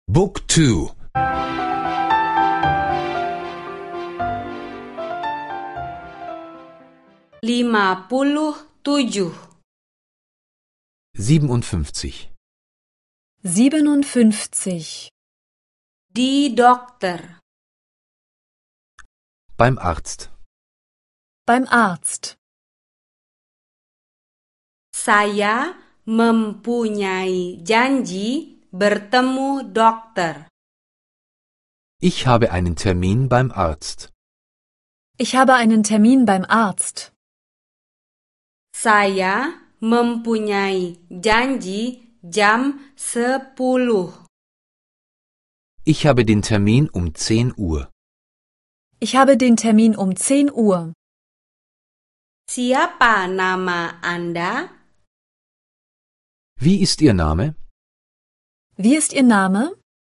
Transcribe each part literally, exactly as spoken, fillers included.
Book two. lima puluh tujuh. siebenundfünfzig. siebenundfünfzig. Di dokter. Beim Arzt. Beim Arzt. Saya mempunyai janji bertemu dokter. Ich habe einen Termin beim Arzt. Ich habe einen Termin beim Arzt. Saya mempunyai janji jam sepuluh. Ich habe den Termin um zehn Uhr. Ich habe den Termin um zehn Uhr. Siapa nama Anda? Wie ist Ihr Name? Wie ist Ihr Name?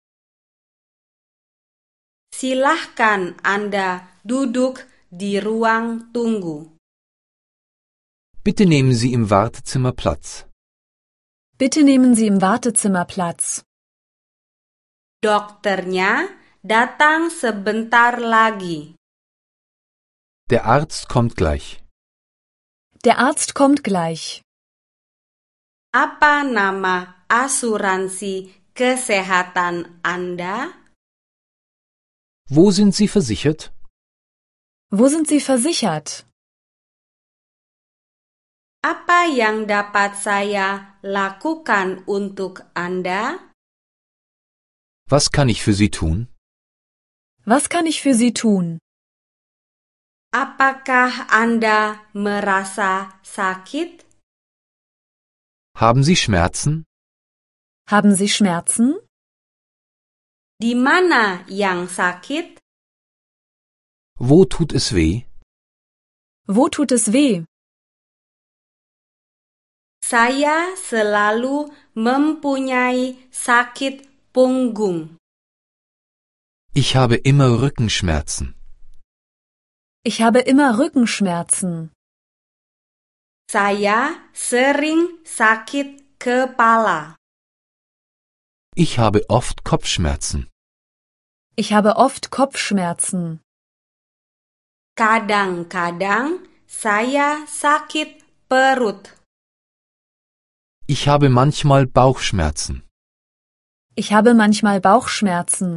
Silahkan Anda duduk di ruang tunggu. Bitte nehmen Sie im Wartezimmer Platz. Bitte nehmen Sie im Wartezimmer Platz. Dokternya datang sebentar lagi. Der Arzt kommt gleich. Der Arzt kommt gleich. Apa nama asuransi kesehatan Anda? Wo sind Sie versichert? Wo sind Sie versichert? Apa yang dapat saya lakukan untuk Anda? Was kann ich für Sie tun? Was kann ich für Sie tun? Apakah Anda merasa sakit? Haben Sie Schmerzen? Haben Sie Schmerzen? Di mana yang sakit? Wo tut es weh? Wo tut es weh? Saya selalu mempunyai sakit punggung. Ich habe immer Rückenschmerzen. Ich habe immer Rückenschmerzen. Saya sering sakit kepala. Ich habe oft Kopfschmerzen. Ich habe oft Kopfschmerzen. Kadang-kadang saya sakit perut. Ich habe manchmal Bauchschmerzen. Ich habe manchmal Bauchschmerzen.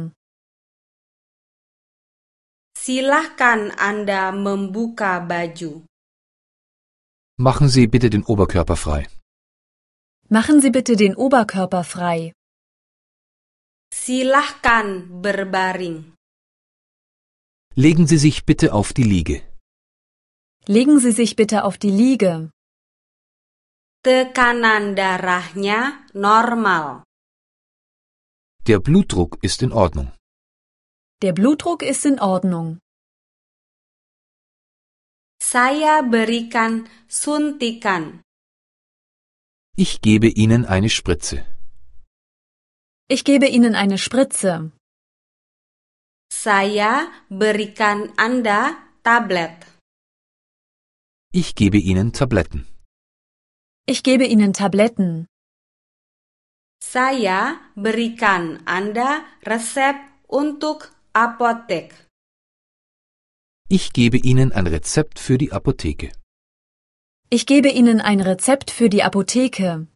Silahkan Anda membuka baju. Machen Sie bitte den Oberkörper frei. Machen Sie bitte den Oberkörper frei. Silahkan berbaring. Legen Sie sich bitte auf die Liege. Legen Sie sich bitte auf die Liege. Tekanan darahnya normal. Der Blutdruck ist in Ordnung. Der Blutdruck ist in Ordnung. Saya berikan suntikan. Ich gebe Ihnen eine Spritze. Ich gebe Ihnen eine Spritze. Saya berikan Anda tablet. Ich gebe Ihnen Tabletten. Ich gebe Ihnen Tabletten. Saya berikan Anda resep untuk apotek. Ich gebe Ihnen ein Rezept für die Apotheke. Ich gebe Ihnen ein Rezept für die Apotheke.